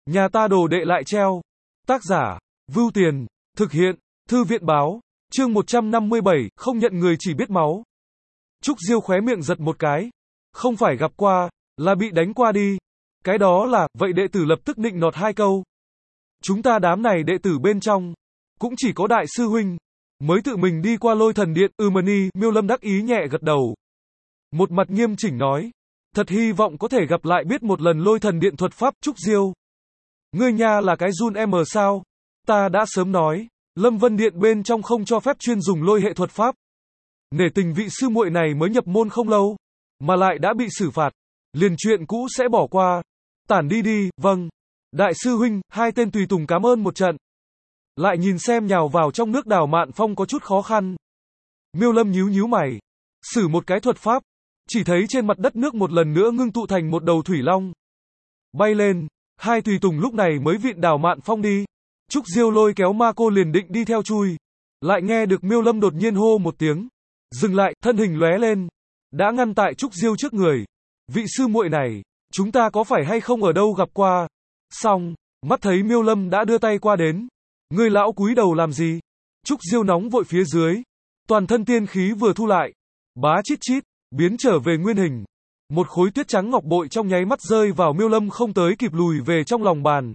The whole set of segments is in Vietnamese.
Nhà ta đồ đệ lại treo. Tác giả, Vưu Tiền, thực hiện, Thư viện báo, chương 157, không nhận người chỉ biết máu. Trúc Diêu khóe miệng giật một cái. Không phải gặp qua, là bị đánh qua đi. Cái đó là, vậy đệ tử lập tức nịnh nọt hai câu. Chúng ta đám này đệ tử bên trong, cũng chỉ có đại sư huynh, mới tự mình đi qua Lôi Thần Điện. Mani, Miêu Lâm đắc ý nhẹ gật đầu. Một mặt nghiêm chỉnh nói. Thật hy vọng có thể gặp lại biết một lần Lôi Thần Điện thuật pháp. Trúc Diêu. Ngươi nha là cái run em sao? Ta đã sớm nói, Lâm Vân Điện bên trong không cho phép chuyên dùng lôi hệ thuật pháp. Nể tình vị sư muội này mới nhập môn không lâu, mà lại đã bị xử phạt, liền chuyện cũ sẽ bỏ qua. Tản đi đi, vâng. Đại sư huynh, hai tên tùy tùng cảm ơn một trận. Lại nhìn xem nhào vào trong nước Đào Mạn Phong có chút khó khăn. Miêu Lâm nhíu mày, sử một cái thuật pháp, chỉ thấy trên mặt đất nước một lần nữa ngưng tụ thành một đầu thủy long. Bay lên, hai tùy tùng lúc này mới vịn Đào Mạn Phong đi. Trúc Diêu lôi kéo ma cô liền định đi theo chui. Lại nghe được Miêu Lâm đột nhiên hô một tiếng. Dừng lại, thân hình lóe lên. Đã ngăn tại Trúc Diêu trước người. Vị sư muội này, chúng ta có phải hay không ở đâu gặp qua? Xong, mắt thấy Miêu Lâm đã đưa tay qua đến. Người lão cúi đầu làm gì? Trúc Diêu nóng vội phía dưới. Toàn thân tiên khí vừa thu lại. Bá chít chít, biến trở về nguyên hình. Một khối tuyết trắng ngọc bội trong nháy mắt rơi vào Miêu Lâm không tới kịp lùi về trong lòng bàn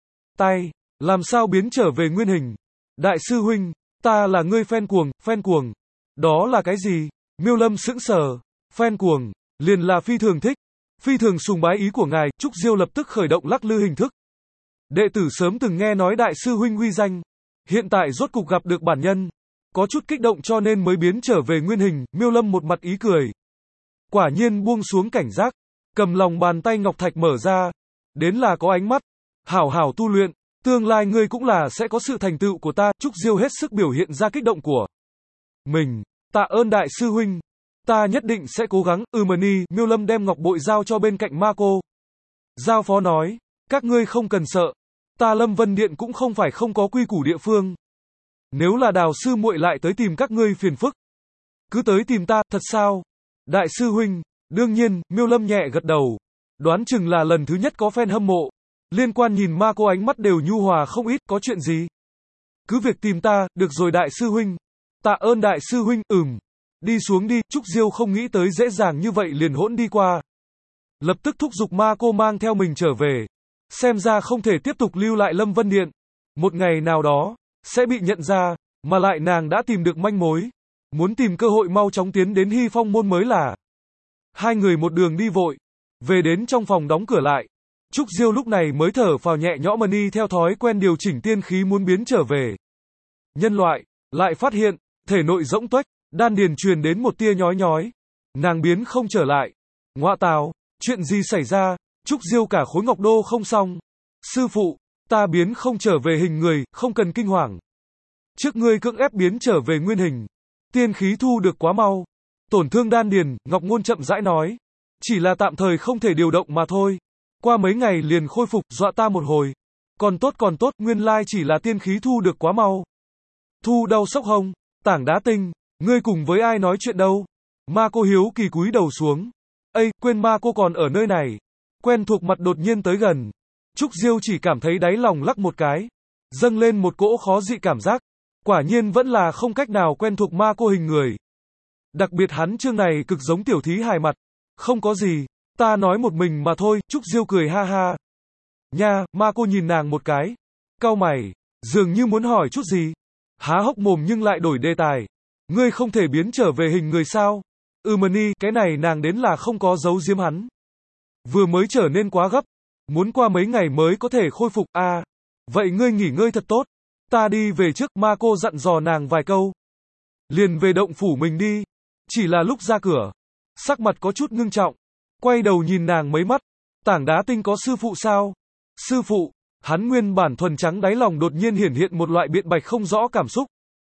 tay. Làm sao biến trở về nguyên hình? Đại sư huynh, ta là ngươi fan cuồng. Đó là cái gì? Miêu Lâm sững sờ. Fan cuồng, liền là phi thường thích, phi thường sùng bái ý của ngài. Trúc Diêu lập tức khởi động lắc lư hình thức. Đệ tử sớm từng nghe nói đại sư huynh uy danh, hiện tại rốt cục gặp được bản nhân, có chút kích động cho nên mới biến trở về nguyên hình. Miêu Lâm một mặt ý cười. Quả nhiên buông xuống cảnh giác, cầm lòng bàn tay ngọc thạch mở ra, đến là có ánh mắt. Hảo hảo tu luyện, tương lai ngươi cũng là sẽ có sự thành tựu của ta. Trúc Diêu hết sức biểu hiện ra kích động của mình. Tạ ơn đại sư huynh, ta nhất định sẽ cố gắng. Mani, Miêu Lâm đem ngọc bội giao cho bên cạnh ma cô. Giao phó nói, các ngươi không cần sợ, ta Lâm Vân Điện cũng không phải không có quy củ địa phương. Nếu là Đào sư muội lại tới tìm các ngươi phiền phức, cứ tới tìm ta. Thật sao? Đại sư huynh, đương nhiên. Miêu Lâm nhẹ gật đầu. Đoán chừng là lần thứ nhất có fan hâm mộ. Liên quan nhìn ma cô ánh mắt đều nhu hòa không ít. Có chuyện gì? Cứ việc tìm ta, được rồi đại sư huynh. Tạ ơn đại sư huynh. Đi xuống đi. Trúc Diêu không nghĩ tới dễ dàng như vậy liền hỗn đi qua. Lập tức thúc giục ma cô mang theo mình trở về. Xem ra không thể tiếp tục lưu lại Lâm Vân Điện. Một ngày nào đó, sẽ bị nhận ra, mà lại nàng đã tìm được manh mối. Muốn tìm cơ hội mau chóng tiến đến Hy Phong môn mới là. Hai người một đường đi vội. Về đến trong phòng đóng cửa lại. Trúc Diêu lúc này mới thở phào nhẹ nhõm. Mani theo thói quen điều chỉnh tiên khí muốn biến trở về nhân loại, lại phát hiện, thể nội rỗng tuếch, đan điền truyền đến một tia nhói. Nàng biến không trở lại. Ngoạ tào, chuyện gì xảy ra? Trúc Diêu cả khối ngọc đô không xong. Sư phụ, ta biến không trở về hình người, không cần kinh hoàng. Trước ngươi cưỡng ép biến trở về nguyên hình, tiên khí thu được quá mau, tổn thương đan điền. Ngọc Ngôn chậm rãi nói, chỉ là tạm thời không thể điều động mà thôi. Qua mấy ngày liền khôi phục. Dọa ta một hồi. Còn tốt, nguyên lai chỉ là tiên khí thu được quá mau. Thu đau sốc hông? Tảng đá tinh, ngươi cùng với ai nói chuyện đâu? Ma cô hiếu kỳ cúi đầu xuống. Ây, quên ma cô còn ở nơi này. Quen thuộc mặt đột nhiên tới gần. Trúc Diêu chỉ cảm thấy đáy lòng lắc một cái, dâng lên một cỗ khó dị cảm giác. Quả nhiên vẫn là không cách nào quen thuộc ma cô hình người. Đặc biệt hắn chương này cực giống tiểu thí hài mặt. Không có gì, ta nói một mình mà thôi. Trúc Diêu cười ha ha. Nha, ma cô nhìn nàng một cái, cau mày, dường như muốn hỏi chút gì. Há hốc mồm nhưng lại đổi đề tài. Ngươi không thể biến trở về hình người sao? Mani, cái này nàng đến là không có giấu giếm hắn. Vừa mới trở nên quá gấp, muốn qua mấy ngày mới có thể khôi phục. À, vậy ngươi nghỉ ngơi thật tốt. Ta đi về trước. Ma cô dặn dò nàng vài câu, liền về động phủ mình đi. Chỉ là lúc ra cửa, sắc mặt có chút ngưng trọng, quay đầu nhìn nàng mấy mắt. Tảng đá tinh có sư phụ sao? Sư phụ. Hắn nguyên bản thuần trắng đáy lòng đột nhiên hiển hiện một loại biện bạch không rõ cảm xúc.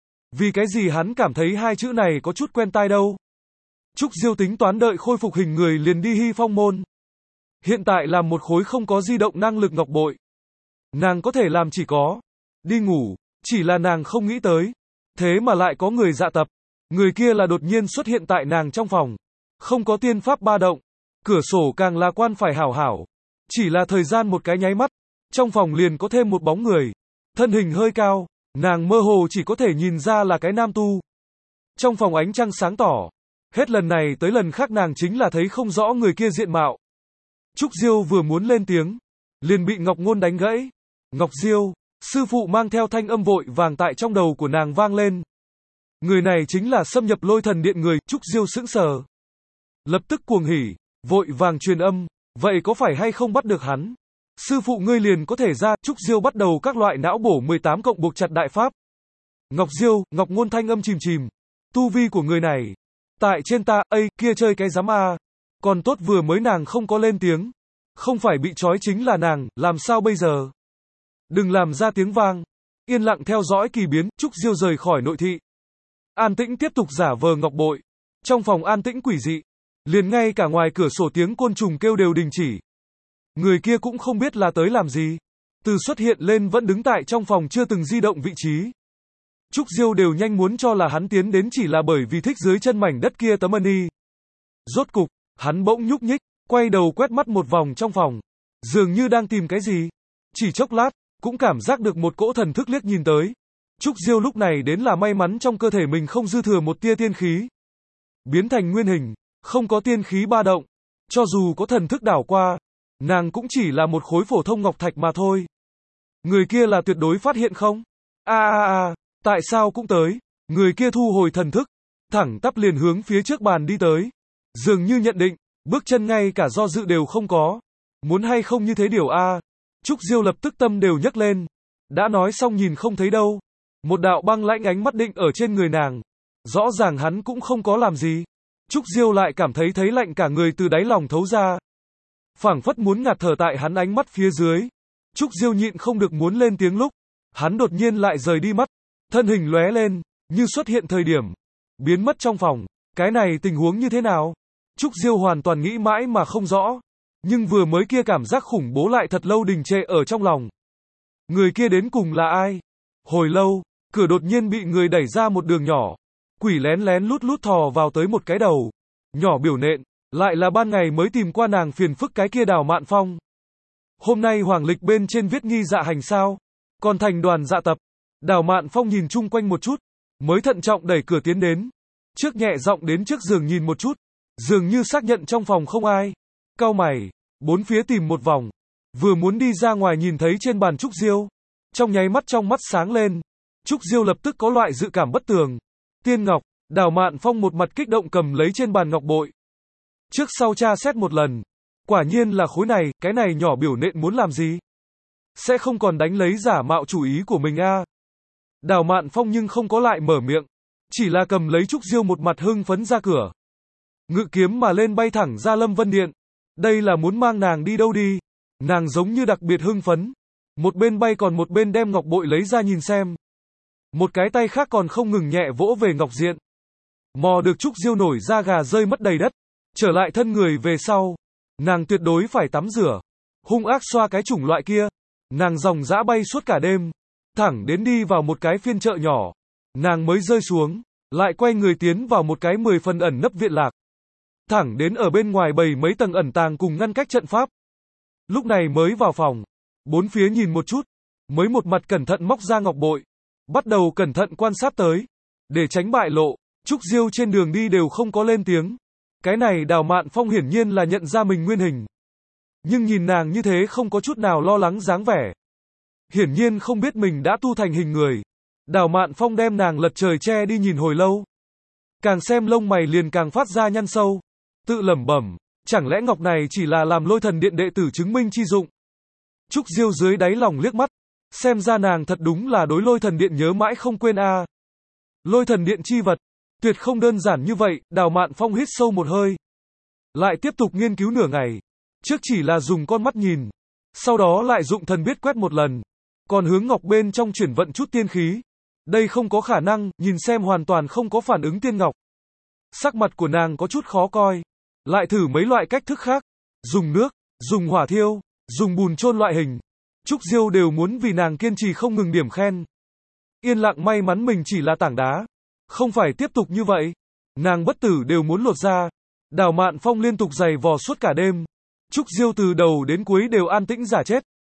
Vì cái gì hắn cảm thấy hai chữ này có chút quen tai đâu? Trúc Diêu tính toán đợi khôi phục hình người liền đi Hy Phong môn. Hiện tại làm một khối không có di động năng lực ngọc bội. Nàng có thể làm chỉ có đi ngủ. Chỉ là nàng không nghĩ tới, thế mà lại có người dạ tập. Người kia là đột nhiên xuất hiện tại nàng trong phòng. Không có tiên pháp ba động, cửa sổ càng là quan phải hảo hảo. Chỉ là thời gian một cái nháy mắt, trong phòng liền có thêm một bóng người. Thân hình hơi cao, nàng mơ hồ chỉ có thể nhìn ra là cái nam tu. Trong phòng ánh trăng sáng tỏ. Hết lần này tới lần khác nàng chính là thấy không rõ người kia diện mạo. Trúc Diêu vừa muốn lên tiếng, liền bị Ngọc Ngôn đánh gãy. Ngọc Diêu, sư phụ mang theo thanh âm vội vàng tại trong đầu của nàng vang lên. Người này chính là xâm nhập Lôi Thần Điện người. Trúc Diêu sững sờ. Lập tức cuồng hỉ, vội vàng truyền âm, vậy có phải hay không bắt được hắn? Sư phụ ngươi liền có thể ra. Trúc Diêu bắt đầu các loại não bổ 18 cộng buộc chặt đại pháp. Ngọc Diêu, Ngọc Ngôn thanh âm chìm chìm. Tu vi của người này, tại trên ta, kia chơi cái giám a. Còn tốt vừa mới nàng không có lên tiếng. Không phải bị trói chính là nàng, làm sao bây giờ? Đừng làm ra tiếng vang. Yên lặng theo dõi kỳ biến. Trúc Diêu rời khỏi nội thị. An tĩnh tiếp tục giả vờ ngọc bội. Trong phòng an tĩnh quỷ dị. Liền ngay cả ngoài cửa sổ tiếng côn trùng kêu đều đình chỉ. Người kia cũng không biết là tới làm gì. Từ xuất hiện lên vẫn đứng tại trong phòng chưa từng di động vị trí. Trúc Diêu đều nhanh muốn cho là hắn tiến đến chỉ là bởi vì thích dưới chân mảnh đất kia tấm ân y. Rốt cục, hắn bỗng nhúc nhích, quay đầu quét mắt một vòng trong phòng. Dường như đang tìm cái gì. Chỉ chốc lát, cũng cảm giác được một cỗ thần thức liếc nhìn tới. Trúc Diêu lúc này đến là may mắn trong cơ thể mình không dư thừa một tia tiên khí. Biến thành nguyên hình, không có tiên khí ba động. Cho dù có thần thức đảo qua, nàng cũng chỉ là một khối phổ thông ngọc thạch mà thôi. Người kia là tuyệt đối phát hiện không? Tại sao cũng tới? Người kia thu hồi thần thức, thẳng tắp liền hướng phía trước bàn đi tới. Dường như nhận định, bước chân ngay cả do dự đều không có. Muốn hay không như thế điều a? Trúc Diêu lập tức tâm đều nhấc lên. Đã nói xong nhìn không thấy đâu. Một đạo băng lãnh ánh mắt định ở trên người nàng. Rõ ràng hắn cũng không có làm gì. Trúc Diêu lại cảm thấy lạnh cả người từ đáy lòng thấu ra. Phảng phất muốn ngạt thở tại hắn ánh mắt phía dưới. Trúc Diêu nhịn không được muốn lên tiếng lúc. Hắn đột nhiên lại rời đi mắt. Thân hình lóe lên, như xuất hiện thời điểm. Biến mất trong phòng. Cái này tình huống như thế nào? Trúc Diêu hoàn toàn nghĩ mãi mà không rõ. Nhưng vừa mới kia cảm giác khủng bố lại thật lâu đình trệ ở trong lòng. Người kia đến cùng là ai? Hồi lâu, cửa đột nhiên bị người đẩy ra một đường nhỏ. Quỷ lén lén lút lút thò vào tới một cái đầu. Nhỏ biểu nện, lại là ban ngày mới tìm qua nàng phiền phức cái kia Đào Mạn Phong. Hôm nay hoàng lịch bên trên viết nghi dạ hành sao? Còn thành đoàn dạ tập. Đào Mạn Phong nhìn chung quanh một chút, mới thận trọng đẩy cửa tiến đến. Trước nhẹ giọng đến trước giường nhìn một chút, dường như xác nhận trong phòng không ai. Cau mày, bốn phía tìm một vòng, vừa muốn đi ra ngoài nhìn thấy trên bàn Trúc Diêu. Trong nháy mắt trong mắt sáng lên, Trúc Diêu lập tức có loại dự cảm bất tường. Tiên ngọc, Đào Mạn Phong một mặt kích động cầm lấy trên bàn ngọc bội. Trước sau tra xét một lần, quả nhiên là khối này, cái này nhỏ biểu nện muốn làm gì? Sẽ không còn đánh lấy giả mạo chủ ý của mình a? Đào Mạn Phong nhưng không có lại mở miệng, chỉ là cầm lấy Trúc Diêu một mặt hưng phấn ra cửa. Ngự kiếm mà lên bay thẳng ra Lâm Vân Điện. Đây là muốn mang nàng đi đâu đi? Nàng giống như đặc biệt hưng phấn. Một bên bay còn một bên đem ngọc bội lấy ra nhìn xem. Một cái tay khác còn không ngừng nhẹ vỗ về ngọc diện. Mò được Trúc Diêu nổi da gà rơi mất đầy đất. Trở lại thân người về sau. Nàng tuyệt đối phải tắm rửa. Hung ác xoa cái chủng loại kia. Nàng dòng dã bay suốt cả đêm. Thẳng đến đi vào một cái phiên chợ nhỏ. Nàng mới rơi xuống. Lại quay người tiến vào một cái 10 phần ẩn nấp viện lạc. Thẳng đến ở bên ngoài bày mấy tầng ẩn tàng cùng ngăn cách trận pháp. Lúc này mới vào phòng. Bốn phía nhìn một chút. Mới một mặt cẩn thận móc ra ngọc bội. Bắt đầu cẩn thận quan sát tới. Để tránh bại lộ. Trúc Diêu trên đường đi đều không có lên tiếng. Cái này Đào Mạn Phong hiển nhiên là nhận ra mình nguyên hình. Nhưng nhìn nàng như thế không có chút nào lo lắng dáng vẻ. Hiển nhiên không biết mình đã tu thành hình người. Đào Mạn Phong đem nàng lật trời che đi nhìn hồi lâu. Càng xem lông mày liền càng phát ra nhăn sâu. Tự lẩm bẩm, chẳng lẽ ngọc này chỉ là làm Lôi Thần Điện đệ tử chứng minh chi dụng. Trúc Diêu dưới đáy lòng liếc mắt. Xem ra nàng thật đúng là đối Lôi Thần Điện nhớ mãi không quên a. Lôi Thần Điện chi vật, tuyệt không đơn giản như vậy. Đào Mạn Phong hít sâu một hơi. Lại tiếp tục nghiên cứu nửa ngày. Trước chỉ là dùng con mắt nhìn. Sau đó lại dụng thần biết quét một lần. Còn hướng ngọc bên trong chuyển vận chút tiên khí. Đây không có khả năng, nhìn xem hoàn toàn không có phản ứng tiên ngọc. Sắc mặt của nàng có chút khó coi. Lại thử mấy loại cách thức khác. Dùng nước, dùng hỏa thiêu, dùng bùn chôn loại hình. Trúc Diêu đều muốn vì nàng kiên trì không ngừng điểm khen. Yên lặng may mắn mình chỉ là tảng đá. Không phải tiếp tục như vậy. Nàng bất tử đều muốn lột ra. Đào Mạn Phong liên tục giày vò suốt cả đêm. Trúc Diêu từ đầu đến cuối đều an tĩnh giả chết.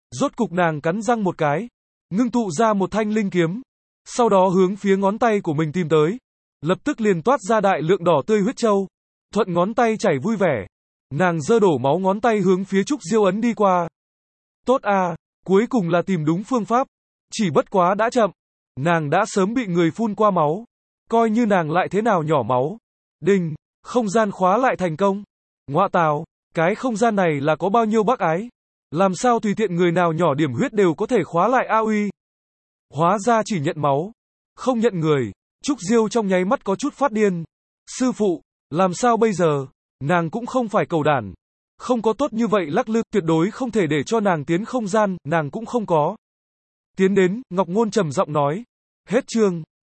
Rốt cục nàng cắn răng một cái, ngưng tụ ra một thanh linh kiếm, sau đó hướng phía ngón tay của mình tìm tới. Lập tức liền toát ra đại lượng đỏ tươi huyết châu. Thuận ngón tay chảy vui vẻ. Nàng giơ đổ máu ngón tay hướng phía Trúc Diêu ấn đi qua. Tốt à, cuối cùng là tìm đúng phương pháp. Chỉ bất quá đã chậm. Nàng đã sớm bị người phun qua máu. Coi như nàng lại thế nào nhỏ máu. Đinh, không gian khóa lại thành công. Ngoạ tào, cái không gian này là có bao nhiêu bác ái. Làm sao tùy tiện người nào nhỏ điểm huyết đều có thể khóa lại a uy. Hóa ra chỉ nhận máu, không nhận người. Trúc Diêu trong nháy mắt có chút phát điên. Sư phụ, làm sao bây giờ? Nàng cũng không phải cầu đản. Không có tốt như vậy lắc lư, tuyệt đối không thể để cho nàng tiến không gian, nàng cũng không có. Tiến đến, Ngọc Ngôn trầm giọng nói. Hết chương.